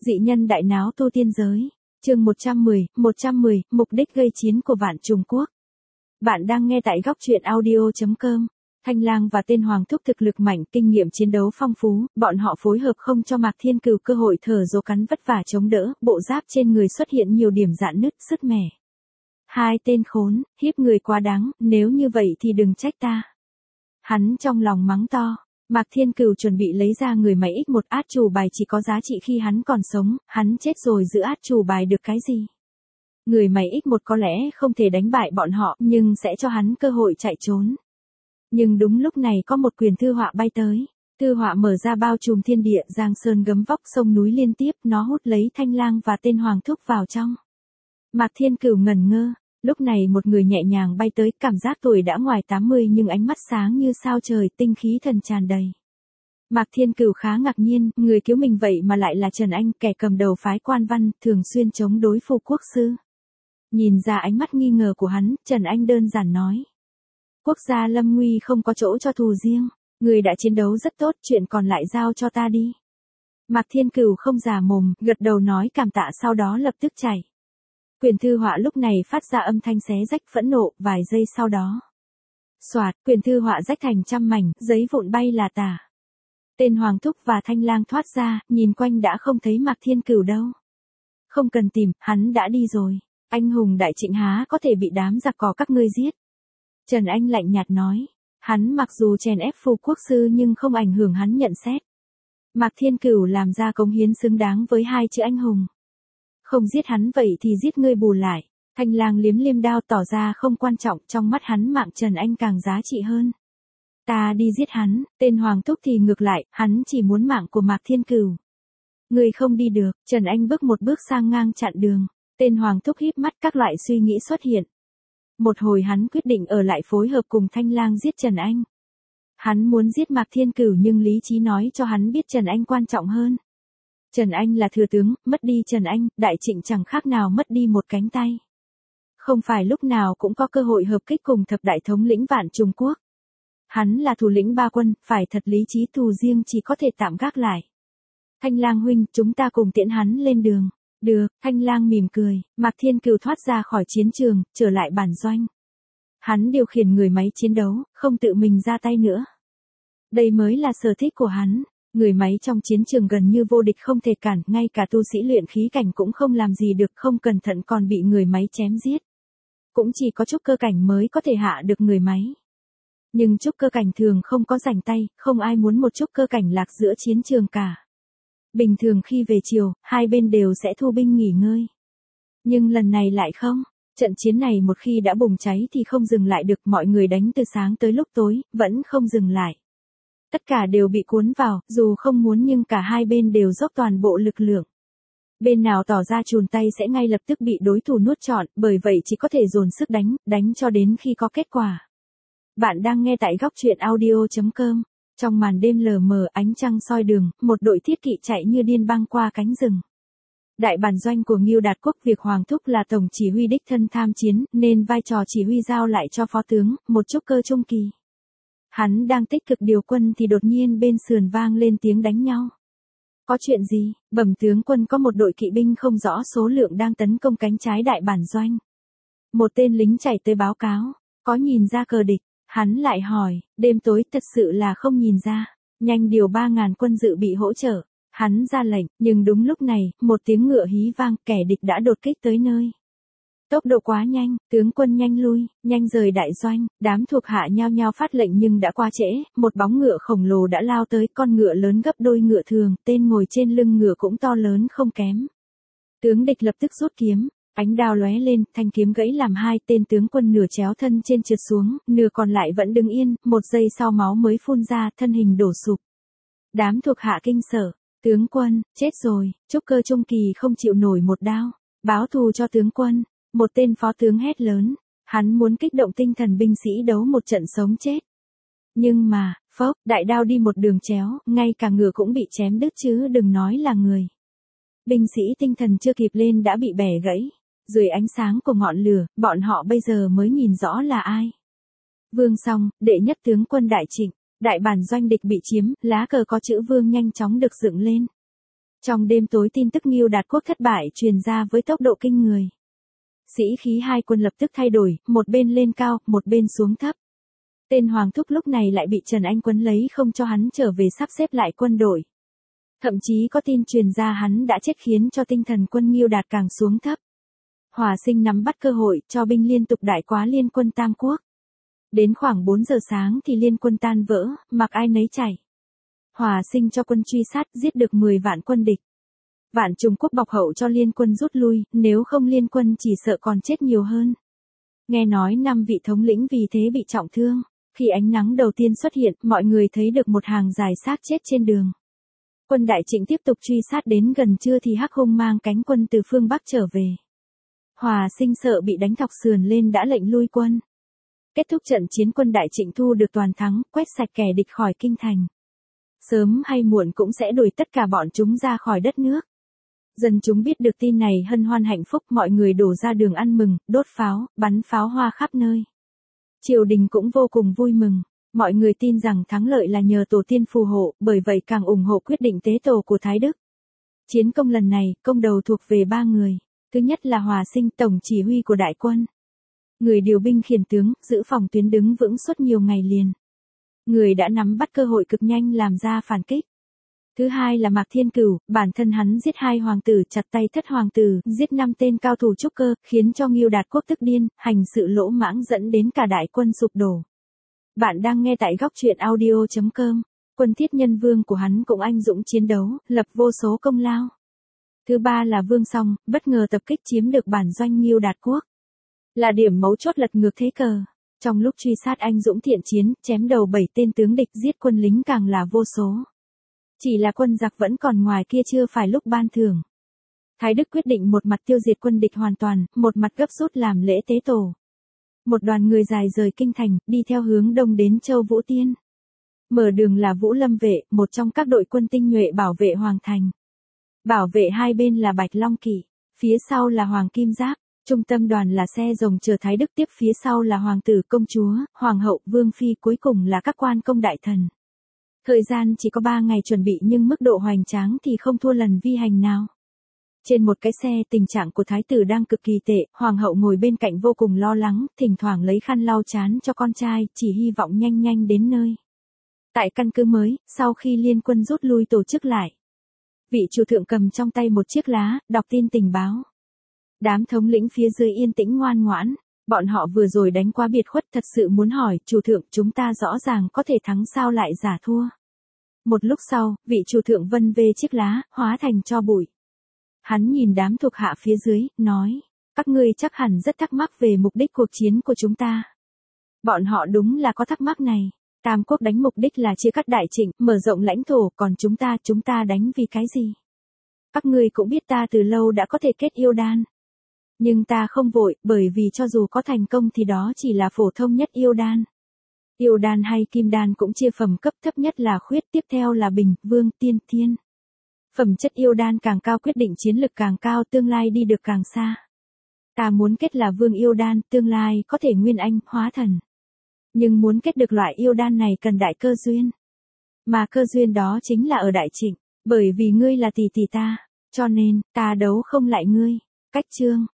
Dị nhân đại náo tu tiên giới. Chương 110, mục đích gây chiến của Vạn Trùng Quốc. Bạn đang nghe tại góc truyện audio.com. Thanh Lang và tên Hoàng Thúc thực lực mạnh, kinh nghiệm chiến đấu phong phú, bọn họ phối hợp không cho Mạc Thiên Cửu cơ hội thở dốc cắn vất vả chống đỡ, bộ giáp trên người xuất hiện nhiều điểm rạn nứt, sứt mẻ. Hai tên khốn, hiếp người quá đáng, nếu như vậy thì đừng trách ta. Hắn trong lòng mắng to. Mạc Thiên Cửu chuẩn bị lấy ra người máy X1 át chủ bài chỉ có giá trị khi hắn còn sống, hắn chết rồi giữ át chủ bài được cái gì? Người máy X1 có lẽ không thể đánh bại bọn họ, nhưng sẽ cho hắn cơ hội chạy trốn. Nhưng đúng lúc này có một quyền thư họa bay tới. Thư họa mở ra bao trùm thiên địa, giang sơn gấm vóc sông núi liên tiếp, nó hút lấy Thanh Lang và tên Hoàng Thúc vào trong. Mạc Thiên Cửu ngẩn ngơ. Lúc này một người nhẹ nhàng bay tới, cảm giác tuổi đã ngoài 80 nhưng ánh mắt sáng như sao trời, tinh khí thần tràn đầy. Mạc Thiên Cửu khá ngạc nhiên, người cứu mình vậy mà lại là Trần Anh, kẻ cầm đầu phái Quan Văn, thường xuyên chống đối Phù Quốc Sư. Nhìn ra ánh mắt nghi ngờ của hắn, Trần Anh đơn giản nói. Quốc gia lâm nguy không có chỗ cho thù riêng, người đã chiến đấu rất tốt, chuyện còn lại giao cho ta đi. Mạc Thiên Cửu không già mồm, gật đầu nói cảm tạ sau đó lập tức chạy. Quyền thư họa lúc này phát ra âm thanh xé rách phẫn nộ, vài giây sau đó. Soạt, quyền thư họa rách thành trăm mảnh, giấy vụn bay là tả. Tên Hoàng Thúc và Thanh Lang thoát ra, nhìn quanh đã không thấy Mạc Thiên Cửu đâu. Không cần tìm, hắn đã đi rồi. Anh hùng Đại Trịnh há có thể bị đám giặc cỏ các ngươi giết. Trần Anh lạnh nhạt nói. Hắn mặc dù chèn ép Phù Quốc Sư nhưng không ảnh hưởng hắn nhận xét. Mạc Thiên Cửu làm ra cống hiến xứng đáng với hai chữ anh hùng. Không giết hắn vậy thì giết ngươi bù lại. Thanh Lang liếm liêm đao tỏ ra không quan trọng, trong mắt hắn mạng Trần Anh càng giá trị hơn. Ta đi giết hắn, tên Hoàng Thúc thì ngược lại, hắn chỉ muốn mạng của Mạc Thiên Cửu. Ngươi không đi được, Trần Anh bước một bước sang ngang chặn đường. Tên Hoàng Thúc híp mắt, các loại suy nghĩ xuất hiện. Một hồi hắn quyết định ở lại phối hợp cùng Thanh Lang giết Trần Anh. Hắn muốn giết Mạc Thiên Cửu nhưng lý trí nói cho hắn biết Trần Anh quan trọng hơn. Trần Anh là thừa tướng, mất đi Trần Anh, Đại Trịnh chẳng khác nào mất đi một cánh tay. Không phải lúc nào cũng có cơ hội hợp kích cùng thập đại thống lĩnh Vạn Trùng Quốc. Hắn là thủ lĩnh ba quân, phải thật lý trí, thù riêng chỉ có thể tạm gác lại. Thanh Lang huynh, chúng ta cùng tiễn hắn lên đường. Được, Thanh Lang mỉm cười, Mạc Thiên Cửu thoát ra khỏi chiến trường, trở lại bản doanh. Hắn điều khiển người máy chiến đấu, không tự mình ra tay nữa. Đây mới là sở thích của hắn. Người máy trong chiến trường gần như vô địch không thể cản, ngay cả tu sĩ luyện khí cảnh cũng không làm gì được, không cẩn thận còn bị người máy chém giết. Cũng chỉ có trúc cơ cảnh mới có thể hạ được người máy. Nhưng trúc cơ cảnh thường không có rảnh tay, không ai muốn một trúc cơ cảnh lạc giữa chiến trường cả. Bình thường khi về chiều, hai bên đều sẽ thu binh nghỉ ngơi. Nhưng lần này lại không. Trận chiến này một khi đã bùng cháy thì không dừng lại được, mọi người đánh từ sáng tới lúc tối, vẫn không dừng lại. Tất cả đều bị cuốn vào, dù không muốn nhưng cả hai bên đều dốc toàn bộ lực lượng. Bên nào tỏ ra chùn tay sẽ ngay lập tức bị đối thủ nuốt trọn, bởi vậy chỉ có thể dồn sức đánh cho đến khi có kết quả. Bạn đang nghe tại góc truyện audio.com. Trong màn đêm lờ mờ, ánh trăng soi đường, một đội thiết kỵ chạy như điên băng qua cánh rừng. Đại bản doanh của Ngưu Đạt Quốc, việc Hoàng Thúc là tổng chỉ huy đích thân tham chiến, nên vai trò chỉ huy giao lại cho phó tướng, một trúc cơ trung kỳ. Hắn đang tích cực điều quân thì đột nhiên bên sườn vang lên tiếng đánh nhau. Có chuyện gì? Bẩm tướng quân, có một đội kỵ binh không rõ số lượng đang tấn công cánh trái đại bản doanh. Một tên lính chạy tới báo cáo. Có nhìn ra cờ địch? Hắn lại hỏi. Đêm tối, thật sự là không nhìn ra. Nhanh điều 3.000 quân dự bị hỗ trợ. Hắn ra lệnh, nhưng đúng lúc này, một tiếng ngựa hí vang, kẻ địch đã đột kích tới nơi. Tốc độ quá nhanh, tướng quân nhanh lui, nhanh rời đại doanh, đám thuộc hạ nhao nhao phát lệnh nhưng đã quá trễ, một bóng ngựa khổng lồ đã lao tới, con ngựa lớn gấp đôi ngựa thường, tên ngồi trên lưng ngựa cũng to lớn không kém. Tướng địch lập tức rút kiếm, ánh đao lóe lên, thanh kiếm gãy làm hai, tên tướng quân nửa chéo thân trên trượt xuống, nửa còn lại vẫn đứng yên, một giây sau máu mới phun ra, thân hình đổ sụp. Đám thuộc hạ kinh sợ, tướng quân, chết rồi, trúc cơ trung kỳ không chịu nổi một đao, báo thù cho tướng quân. Một tên phó tướng hét lớn, hắn muốn kích động tinh thần binh sĩ đấu một trận sống chết. Nhưng mà, phốc, đại đao đi một đường chéo, ngay cả ngựa cũng bị chém đứt chứ đừng nói là người. Binh sĩ tinh thần chưa kịp lên đã bị bẻ gãy. Dưới ánh sáng của ngọn lửa, bọn họ bây giờ mới nhìn rõ là ai. Vương Song, đệ nhất tướng quân Đại Trịnh, đại bản doanh địch bị chiếm, lá cờ có chữ Vương nhanh chóng được dựng lên. Trong đêm tối tin tức Ngưu Đạt Quốc thất bại truyền ra với tốc độ kinh người. Sĩ khí hai quân lập tức thay đổi, một bên lên cao, một bên xuống thấp. Tên Hoàng Thúc lúc này lại bị Trần Anh quấn lấy không cho hắn trở về sắp xếp lại quân đội. Thậm chí có tin truyền ra hắn đã chết khiến cho tinh thần quân Ngưu Đạt càng xuống thấp. Hòa Sinh nắm bắt cơ hội cho binh liên tục đại quá liên quân Tam Quốc. Đến khoảng 4 giờ sáng thì liên quân tan vỡ, mặc ai nấy chạy. Hòa Sinh cho quân truy sát giết được 10 vạn quân địch. Vạn Trung Quốc bọc hậu cho liên quân rút lui, nếu không liên quân chỉ sợ còn chết nhiều hơn. Nghe nói 5 vị thống lĩnh vì thế bị trọng thương. Khi ánh nắng đầu tiên xuất hiện, mọi người thấy được một hàng dài xác chết trên đường. Quân Đại Trịnh tiếp tục truy sát đến gần trưa thì Hắc Hung mang cánh quân từ phương Bắc trở về. Hòa Sinh sợ bị đánh thọc sườn lên đã lệnh lui quân. Kết thúc trận chiến, quân Đại Trịnh thu được toàn thắng, quét sạch kẻ địch khỏi kinh thành. Sớm hay muộn cũng sẽ đuổi tất cả bọn chúng ra khỏi đất nước. Dân chúng biết được tin này hân hoan hạnh phúc, mọi người đổ ra đường ăn mừng, đốt pháo, bắn pháo hoa khắp nơi. Triều đình cũng vô cùng vui mừng. Mọi người tin rằng thắng lợi là nhờ tổ tiên phù hộ, bởi vậy càng ủng hộ quyết định tế tổ của Thái Đức. Chiến công lần này, công đầu thuộc về 3 người. Thứ nhất là Hòa Sinh, tổng chỉ huy của đại quân. Người điều binh khiển tướng, giữ phòng tuyến đứng vững suốt nhiều ngày liền. Người đã nắm bắt cơ hội cực nhanh làm ra phản kích. Thứ hai là Mạc Thiên Cửu, bản thân hắn giết 2 hoàng tử, chặt tay thất hoàng tử, giết 5 tên cao thủ trúc cơ, khiến cho Ngưu Đạt Quốc tức điên, hành sự lỗ mãng dẫn đến cả đại quân sụp đổ. Bạn đang nghe tại góc truyện audio.com. Quân Thiết Nhân Vương của hắn cũng anh dũng chiến đấu, lập vô số công lao. Thứ ba là Vương Song, bất ngờ tập kích chiếm được bản doanh Ngưu Đạt Quốc. Là điểm mấu chốt lật ngược thế cờ. Trong lúc truy sát anh dũng thiện chiến, chém đầu 7 tên tướng địch, giết quân lính càng là vô số. Chỉ là quân giặc vẫn còn ngoài kia chưa phải lúc ban thưởng. Thái Đức quyết định một mặt tiêu diệt quân địch hoàn toàn, một mặt gấp rút làm lễ tế tổ. Một đoàn người dài rời kinh thành, đi theo hướng đông đến Châu Vũ Tiên. Mở đường là Vũ Lâm vệ, một trong các đội quân tinh nhuệ bảo vệ hoàng thành. Bảo vệ hai bên là Bạch Long Kỵ, phía sau là Hoàng Kim Giáp. Trung tâm đoàn là xe rồng chờ Thái Đức, tiếp phía sau là hoàng tử, công chúa, hoàng hậu, vương phi, cuối cùng là các quan công đại thần. Thời gian chỉ có 3 ngày chuẩn bị nhưng mức độ hoành tráng thì không thua lần vi hành nào. Trên một cái xe, tình trạng của thái tử đang cực kỳ tệ, hoàng hậu ngồi bên cạnh vô cùng lo lắng, thỉnh thoảng lấy khăn lau trán cho con trai, chỉ hy vọng nhanh nhanh đến nơi. Tại căn cứ mới, sau khi liên quân rút lui tổ chức lại, vị chủ thượng cầm trong tay một chiếc lá, đọc tin tình báo. Đám thống lĩnh phía dưới yên tĩnh ngoan ngoãn, bọn họ vừa rồi đánh quá biệt khuất, thật sự muốn hỏi, chủ thượng, chúng ta rõ ràng có thể thắng sao lại giả thua. Một lúc sau, vị chủ thượng vân vê chiếc lá, hóa thành tro bụi. Hắn nhìn đám thuộc hạ phía dưới, nói, các ngươi chắc hẳn rất thắc mắc về mục đích cuộc chiến của chúng ta. Bọn họ đúng là có thắc mắc này. Tam Quốc đánh mục đích là chia cắt Đại Trịnh, mở rộng lãnh thổ, còn chúng ta đánh vì cái gì? Các ngươi cũng biết ta từ lâu đã có thể kết yêu đan. Nhưng ta không vội, bởi vì cho dù có thành công thì đó chỉ là phổ thông nhất yêu đan. Yêu đan hay kim đan cũng chia phẩm cấp, thấp nhất là khuyết, tiếp theo là bình, vương, tiên, thiên. Phẩm chất yêu đan càng cao quyết định chiến lực càng cao, tương lai đi được càng xa. Ta muốn kết là vương yêu đan, tương lai có thể nguyên anh, hóa thần. Nhưng muốn kết được loại yêu đan này cần đại cơ duyên. Mà cơ duyên đó chính là ở Đại Trịnh, bởi vì ngươi là tỷ tỷ ta, cho nên, ta đấu không lại ngươi. Cách chương